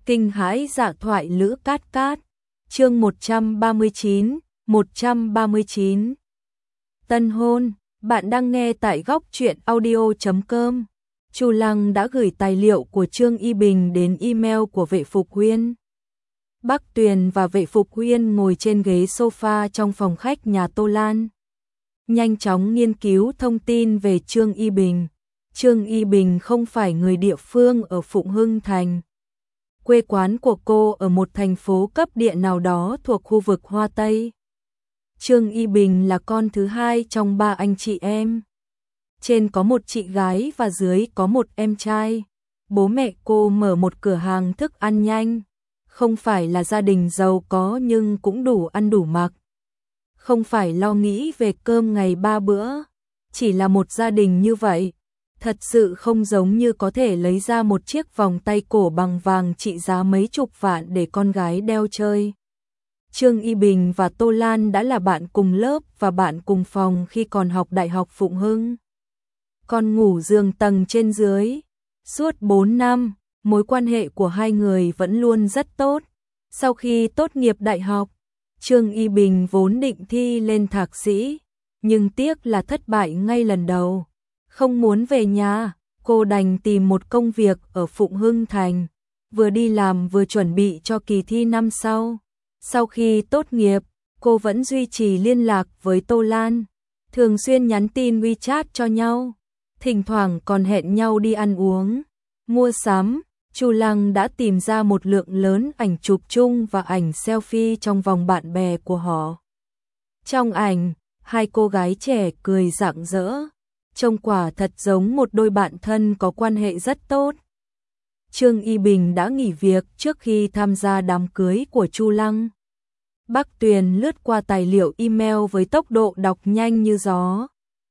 Kinh hãi dạ thoại Lữ Cát Cát. Chương 139. Tân hôn, bạn đang nghe tại góc truyện audio.com. Chu Lăng đã gửi tài liệu của Trương Y Bình đến email của Vệ Phục Huyên. Bắc Tuyền và Vệ Phục Huyên ngồi trên ghế sofa trong phòng khách nhà Tô Lan, nhanh chóng nghiên cứu thông tin về Trương Y Bình. Trương Y Bình không phải người địa phương ở Phụng Hưng Thành. Quê quán của cô ở một thành phố cấp địa nào đó thuộc khu vực Hoa Tây. Trương Y Bình là con thứ hai trong 3 anh chị em. Trên có một chị gái và dưới có một em trai. Bố mẹ cô mở một cửa hàng thức ăn nhanh. Không phải là gia đình giàu có nhưng cũng đủ ăn đủ mặc. Không phải lo nghĩ về cơm ngày 3 bữa. Chỉ là một gia đình như vậy. Thật sự không giống như có thể lấy ra một chiếc vòng tay cổ bằng vàng trị giá mấy chục vạn để con gái đeo chơi. Trương Y Bình và Tô Lan đã là bạn cùng lớp và bạn cùng phòng khi còn học Đại học Phụng Hưng. Còn ngủ giường tầng trên dưới. Suốt 4 năm, mối quan hệ của hai người vẫn luôn rất tốt. Sau khi tốt nghiệp đại học, Trương Y Bình vốn định thi lên thạc sĩ, nhưng tiếc là thất bại ngay lần đầu. Không muốn về nhà, cô đành tìm một công việc ở Phụng Hưng Thành, vừa đi làm vừa chuẩn bị cho kỳ thi năm sau. Sau khi tốt nghiệp, cô vẫn duy trì liên lạc với Tô Lan, thường xuyên nhắn tin WeChat cho nhau, thỉnh thoảng còn hẹn nhau đi ăn uống, mua sắm. Chu Lăng đã tìm ra một lượng lớn ảnh chụp chung và ảnh selfie trong vòng bạn bè của họ. Trong ảnh, hai cô gái trẻ cười rạng rỡ, trông quả thật giống một đôi bạn thân có quan hệ rất tốt. Trương Y Bình đã nghỉ việc trước khi tham gia đám cưới của Chu Lăng. Bắc Tuyền lướt qua tài liệu email với tốc độ đọc nhanh như gió.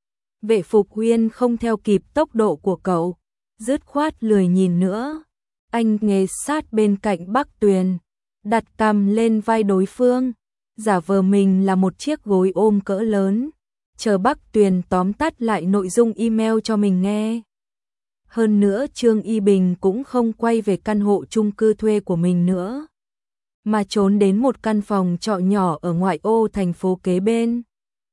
Vệ Phục Huyên không theo kịp tốc độ của cậu, dứt khoát lười nhìn nữa. Anh nghề sát bên cạnh Bắc Tuyền, đặt cằm lên vai đối phương, giả vờ mình là một chiếc gối ôm cỡ lớn, chờ Bắc Tuyền tóm tắt lại nội dung email cho mình nghe. Hơn nữa Trương Y Bình cũng không quay về căn hộ chung cư thuê của mình nữa, mà trốn đến một căn phòng trọ nhỏ ở ngoại ô thành phố kế bên.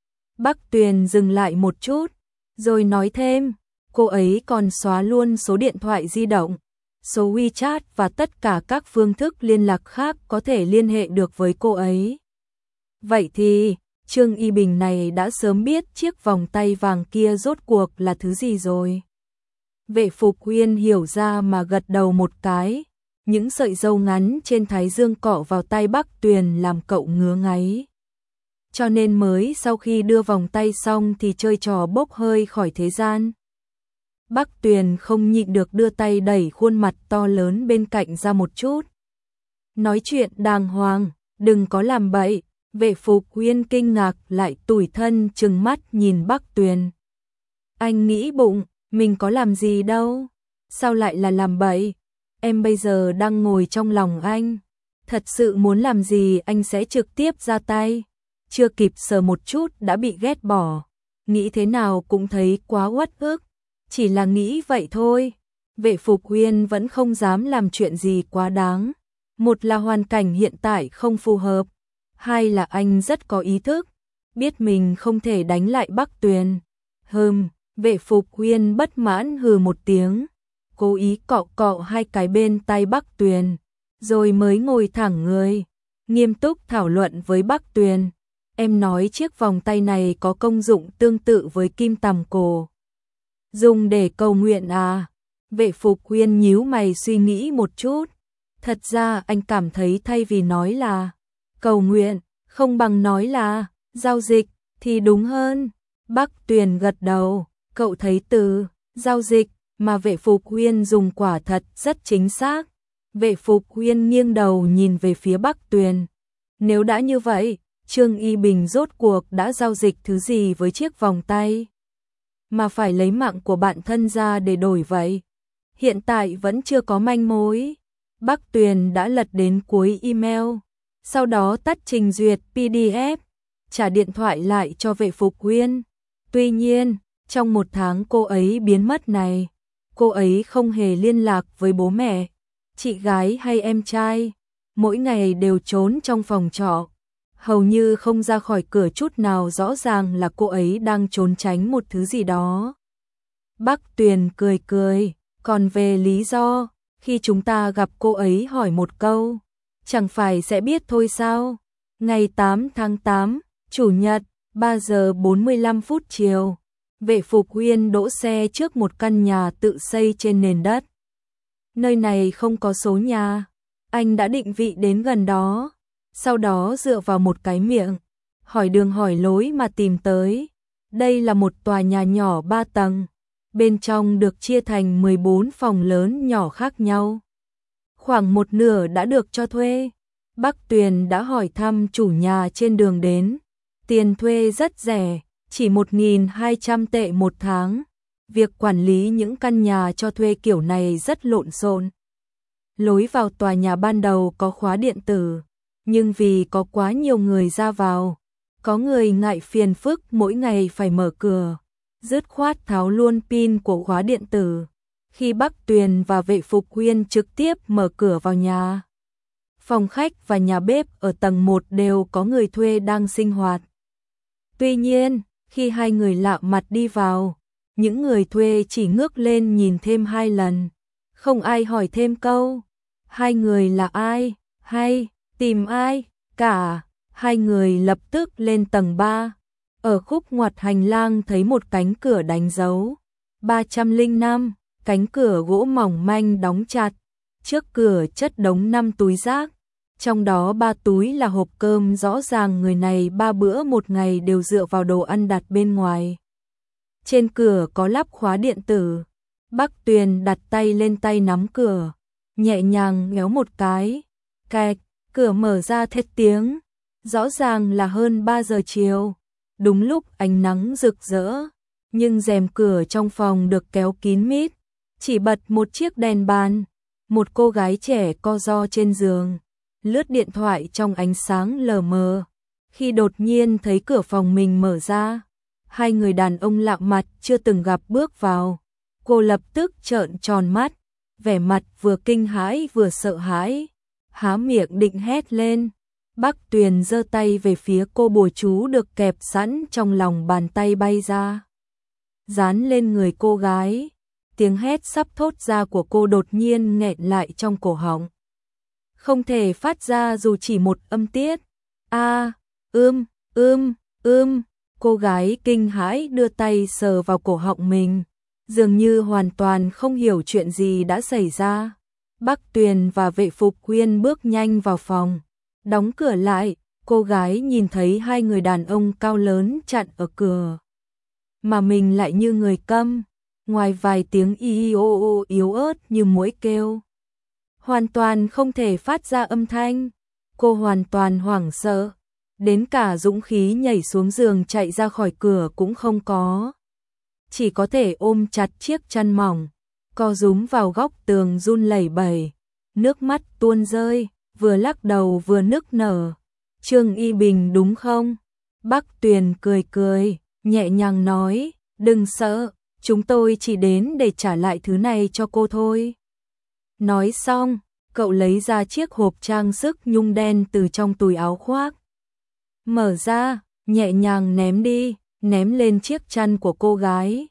Bắc Tuyền dừng lại một chút, rồi nói thêm, cô ấy còn xóa luôn số điện thoại di động, số WeChat và tất cả các phương thức liên lạc khác có thể liên hệ được với cô ấy. Vậy thì, Trương Y Bình này đã sớm biết chiếc vòng tay vàng kia rốt cuộc là thứ gì rồi. Vệ Phục Huyên hiểu ra mà gật đầu một cái, những sợi râu ngắn trên thái dương cọ vào tay Bắc Tuyền làm cậu ngứa ngáy. Cho nên mới sau khi đưa vòng tay xong thì chơi trò bốc hơi khỏi thế gian. Bắc Tuyền không nhịn được đưa tay đẩy khuôn mặt to lớn bên cạnh ra một chút. Nói chuyện đàng hoàng, đừng có làm bậy. Vệ Phục Huyên kinh ngạc lại tủi thân trừng mắt nhìn Bắc Tuyền. Anh nghĩ bụng, mình có làm gì đâu, sao lại là làm bậy? Em bây giờ đang ngồi trong lòng anh, thật sự muốn làm gì anh sẽ trực tiếp ra tay. Chưa kịp sờ một chút đã bị ghét bỏ, nghĩ thế nào cũng thấy quá uất ức. Chỉ là nghĩ vậy thôi. Vệ Phục Huyên vẫn không dám làm chuyện gì quá đáng. Một là hoàn cảnh hiện tại không phù hợp, hai là anh rất có ý thức, biết mình không thể đánh lại Bắc Tuyền. Vệ Phục Huyên bất mãn hừ một tiếng, cố ý cọ cọ hai cái bên tay Bắc Tuyền, rồi mới ngồi thẳng người, nghiêm túc thảo luận với Bắc Tuyền. Em nói chiếc vòng tay này có công dụng tương tự với kim tằm cổ, dùng để cầu nguyện à? Vệ Phục Huyên nhíu mày suy nghĩ một chút. Thật ra anh cảm thấy thay vì nói là cầu nguyện, không bằng nói là giao dịch thì đúng hơn. Bắc Tuyền gật đầu, cậu thấy từ giao dịch mà Vệ Phục Huyên dùng quả thật rất chính xác. Vệ Phục Huyên nghiêng đầu nhìn về phía Bắc Tuyền. Nếu đã như vậy, Trương Y Bình rốt cuộc đã giao dịch thứ gì với chiếc vòng tay mà phải lấy mạng của bạn thân ra để đổi vậy? Hiện tại vẫn chưa có manh mối. Bắc Tuyền đã lật đến cuối email, sau đó tắt trình duyệt PDF, trả điện thoại lại cho Vệ Phục Huyên. Tuy nhiên, trong 1 tháng cô ấy biến mất này, cô ấy không hề liên lạc với bố mẹ, chị gái hay em trai, mỗi ngày đều trốn trong phòng trọ, hầu như không ra khỏi cửa chút nào, rõ ràng là cô ấy đang trốn tránh một thứ gì đó. Bắc Tuyền cười cười, còn về lý do, khi chúng ta gặp cô ấy hỏi một câu, chẳng phải sẽ biết thôi sao? Ngày 8 tháng 8, Chủ nhật, 3 giờ 45 phút chiều, Vệ Phục Huyên đỗ xe trước một căn nhà tự xây trên nền đất. Nơi này không có số nhà, anh đã định vị đến gần đó, sau đó dựa vào một cái miệng, hỏi đường hỏi lối mà tìm tới. Đây là một tòa nhà nhỏ 3 tầng, bên trong được chia thành 14 phòng lớn nhỏ khác nhau. Khoảng một nửa đã được cho thuê. Bắc Tuyền đã hỏi thăm chủ nhà trên đường đến, tiền thuê rất rẻ, chỉ 1.200 tệ một tháng. Việc quản lý những căn nhà cho thuê kiểu này rất lộn xộn. Lối vào tòa nhà ban đầu có khóa điện tử, nhưng vì có quá nhiều người ra vào, có người ngại phiền phức mỗi ngày phải mở cửa, dứt khoát tháo luôn pin của khóa điện tử. Khi Bắc Tuyền và Vệ Phục Huyên trực tiếp mở cửa vào nhà, phòng khách và nhà bếp ở tầng 1 đều có người thuê đang sinh hoạt. Tuy nhiên, khi hai người lạ mặt đi vào, những người thuê chỉ ngước lên nhìn thêm 2 lần, không ai hỏi thêm câu hai người là ai, hay tìm ai cả. Hai người lập tức lên tầng 3. Ở khúc ngoặt hành lang thấy một cánh cửa đánh dấu 305, cánh cửa gỗ mỏng manh đóng chặt. Trước cửa chất đống 5 túi rác, trong đó 3 túi là hộp cơm, rõ ràng người này 3 bữa một ngày đều dựa vào đồ ăn đặt bên ngoài. Trên cửa có lắp khóa điện tử. Bắc Tuyền đặt tay lên tay nắm cửa, nhẹ nhàng nhéo một cái, cạch, cửa mở ra thét tiếng. Rõ ràng là hơn 3 giờ chiều, đúng lúc ánh nắng rực rỡ, nhưng rèm cửa trong phòng được kéo kín mít, chỉ bật một chiếc đèn bàn. Một cô gái trẻ co ro trên giường, lướt điện thoại trong ánh sáng lờ mờ. Khi đột nhiên thấy cửa phòng mình mở ra, hai người đàn ông lạ mặt chưa từng gặp bước vào. Cô lập tức trợn tròn mắt, vẻ mặt vừa kinh hãi vừa sợ hãi, há miệng định hét lên. Bắc Tuyền giơ tay về phía cô, bùa chú được kẹp sẵn trong lòng bàn tay bay ra, dán lên người cô gái. Tiếng hét sắp thốt ra của cô đột nhiên nghẹn lại trong cổ họng, không thể phát ra dù chỉ một âm tiết. A, cô gái kinh hãi đưa tay sờ vào cổ họng mình, dường như hoàn toàn không hiểu chuyện gì đã xảy ra. Bắc Tuyền và Vệ Phục Huyên bước nhanh vào phòng, đóng cửa lại. Cô gái nhìn thấy hai người đàn ông cao lớn chặn ở cửa, mà mình lại như người câm, ngoài vài tiếng y ô ô yếu ớt như muỗi kêu, hoàn toàn không thể phát ra âm thanh. Cô hoàn toàn hoảng sợ, đến cả dũng khí nhảy xuống giường chạy ra khỏi cửa cũng không có, chỉ có thể ôm chặt chiếc chăn mỏng, co rúm vào góc tường run lẩy bẩy, nước mắt tuôn rơi, vừa lắc đầu vừa nức nở. Trương Y Bình đúng không? Bắc Tuyền cười cười, nhẹ nhàng nói, đừng sợ, chúng tôi chỉ đến để trả lại thứ này cho cô thôi. Nói xong, cậu lấy ra chiếc hộp trang sức nhung đen từ trong túi áo khoác. Mở ra, nhẹ nhàng ném đi, ném lên chiếc chăn của cô gái.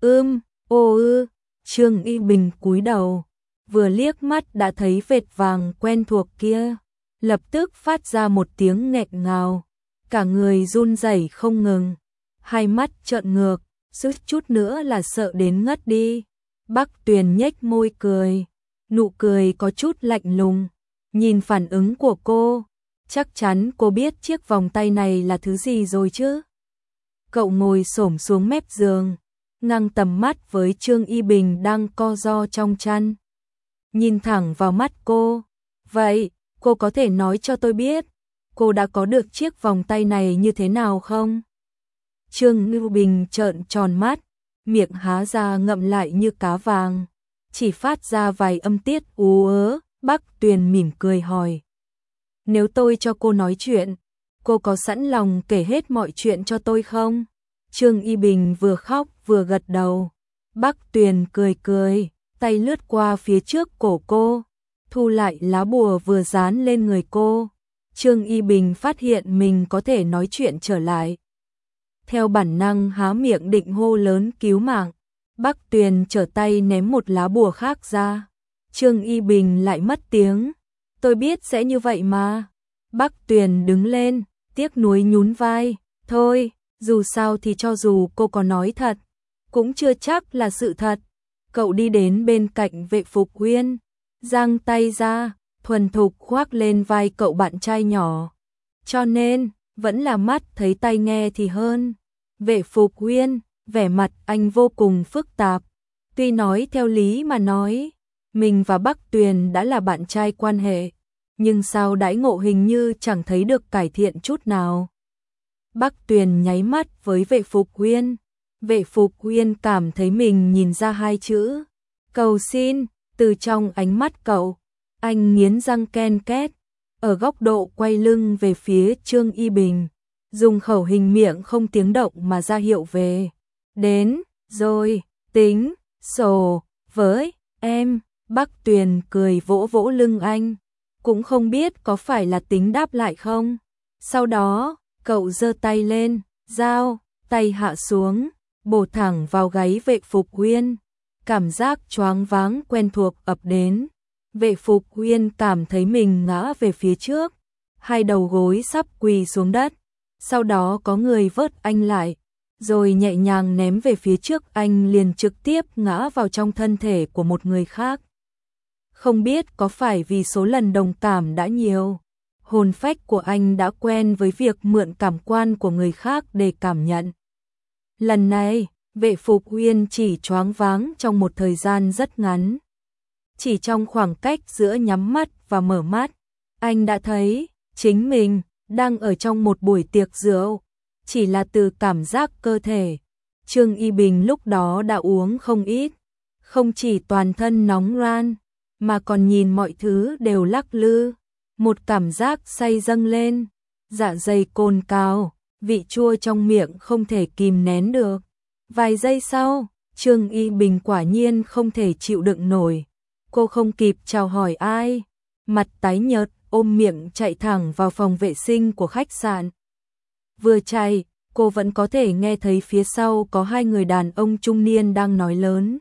Trương Y Bình cúi đầu, vừa liếc mắt đã thấy vệt vàng quen thuộc kia, lập tức phát ra một tiếng nghẹn ngào, cả người run rẩy không ngừng, hai mắt trợn ngược, suýt chút nữa là sợ đến ngất đi. Bắc Tuyền nhếch môi cười, nụ cười có chút lạnh lùng, nhìn phản ứng của cô, chắc chắn cô biết chiếc vòng tay này là thứ gì rồi chứ. Cậu ngồi xổm xuống mép giường, ngang tầm mắt với Trương Y Bình đang co ro trong chăn, nhìn thẳng vào mắt cô. Vậy, cô có thể nói cho tôi biết, cô đã có được chiếc vòng tay này như thế nào không? Trương Y Bình trợn tròn mắt, miệng há ra ngậm lại như cá vàng, chỉ phát ra vài âm tiết ú ớ. Bắc Tuyền mỉm cười hỏi, nếu tôi cho cô nói chuyện, cô có sẵn lòng kể hết mọi chuyện cho tôi không? Trương Y Bình vừa khóc vừa gật đầu. Bắc Tuyền cười cười, tay lướt qua phía trước cổ cô, thu lại lá bùa vừa dán lên người cô. Trương Y Bình phát hiện mình có thể nói chuyện trở lại. Theo bản năng há miệng định hô lớn cứu mạng. Bắc Tuyền trở tay ném một lá bùa khác ra. Trương Y Bình lại mất tiếng. Tôi biết sẽ như vậy mà. Bắc Tuyền đứng lên, tiếc nuối nhún vai. Thôi, dù sao thì cho dù cô có nói thật, cũng chưa chắc là sự thật. Cậu đi đến bên cạnh Vệ Phục Uyên, giang tay ra, thuần thục khoác lên vai cậu bạn trai nhỏ. Cho nên, vẫn là mắt thấy tai nghe thì hơn. Vệ Phục Uyên, vẻ mặt anh vô cùng phức tạp. Tuy nói theo lý mà nói, mình và Bắc Tuyền đã là bạn trai quan hệ, nhưng sao đãi ngộ hình như chẳng thấy được cải thiện chút nào. Bắc Tuyền nháy mắt với Vệ Phục Uyên. Vệ Phục Uyên cảm thấy mình nhìn ra hai chữ cầu xin từ trong ánh mắt cậu. Anh nghiến răng ken két, ở góc độ quay lưng về phía Trương Y Bình, dùng khẩu hình miệng không tiếng động mà ra hiệu về. Đến, rồi, tính, sổ, với, em. Bắc Tuyền cười vỗ vỗ lưng anh, cũng không biết có phải là tính đáp lại không. Sau đó, cậu giơ tay lên, dao, tay hạ xuống, bổ thẳng vào gáy Vệ Phục Uyên. Cảm giác choáng váng quen thuộc ập đến. Vệ Phục Uyên cảm thấy mình ngã về phía trước, hai đầu gối sắp quỳ xuống đất. Sau đó có người vớt anh lại, rồi nhẹ nhàng ném về phía trước, anh liền trực tiếp ngã vào trong thân thể của một người khác. Không biết có phải vì số lần đồng cảm đã nhiều, hồn phách của anh đã quen với việc mượn cảm quan của người khác để cảm nhận. Lần này, Vệ Phục Uyên chỉ choáng váng trong một thời gian rất ngắn. Chỉ trong khoảng cách giữa nhắm mắt và mở mắt, anh đã thấy chính mình đang ở trong một buổi tiệc rượu. Chỉ là từ cảm giác cơ thể, Trương Y Bình lúc đó đã uống không ít, không chỉ toàn thân nóng ran, mà còn nhìn mọi thứ đều lắc lư. Một cảm giác say dâng lên, dạ dày cồn cào, vị chua trong miệng không thể kìm nén được. Vài giây sau, Trương Y Bình quả nhiên không thể chịu đựng nổi. Cô không kịp chào hỏi ai, mặt tái nhợt, ôm miệng chạy thẳng vào phòng vệ sinh của khách sạn. Vừa chạy, cô vẫn có thể nghe thấy phía sau có hai người đàn ông trung niên đang nói lớn.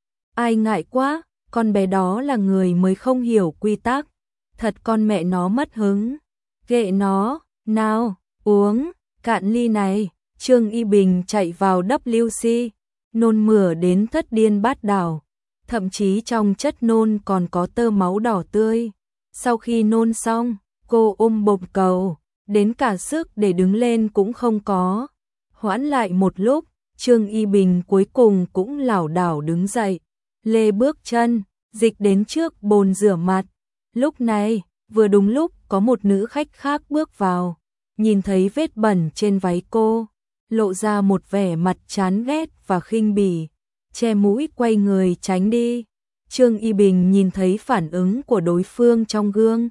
Ai ngại quá, con bé đó là người mới không hiểu quy tắc. Thật con mẹ nó mất hứng. Ghệ nó, nào, uống, cạn ly này. Trương Y Bình chạy vào WC, nôn mửa đến thất điên bát đảo. Thậm chí trong chất nôn còn có tơ máu đỏ tươi. Sau khi nôn xong, cô ôm bồn cầu, đến cả sức để đứng lên cũng không có. Hoãn lại một lúc, Trương Y Bình cuối cùng cũng lảo đảo đứng dậy, lê bước chân, dịch đến trước bồn rửa mặt. Lúc này, vừa đúng lúc có một nữ khách khác bước vào, nhìn thấy vết bẩn trên váy cô, lộ ra một vẻ mặt chán ghét và khinh bỉ, che mũi quay người tránh đi. Trương Y Bình nhìn thấy phản ứng của đối phương trong gương,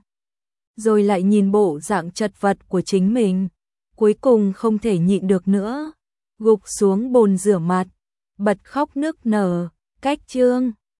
rồi lại nhìn bộ dạng chật vật của chính mình, cuối cùng không thể nhịn được nữa, gục xuống bồn rửa mặt, bật khóc nức nở. Cách Trương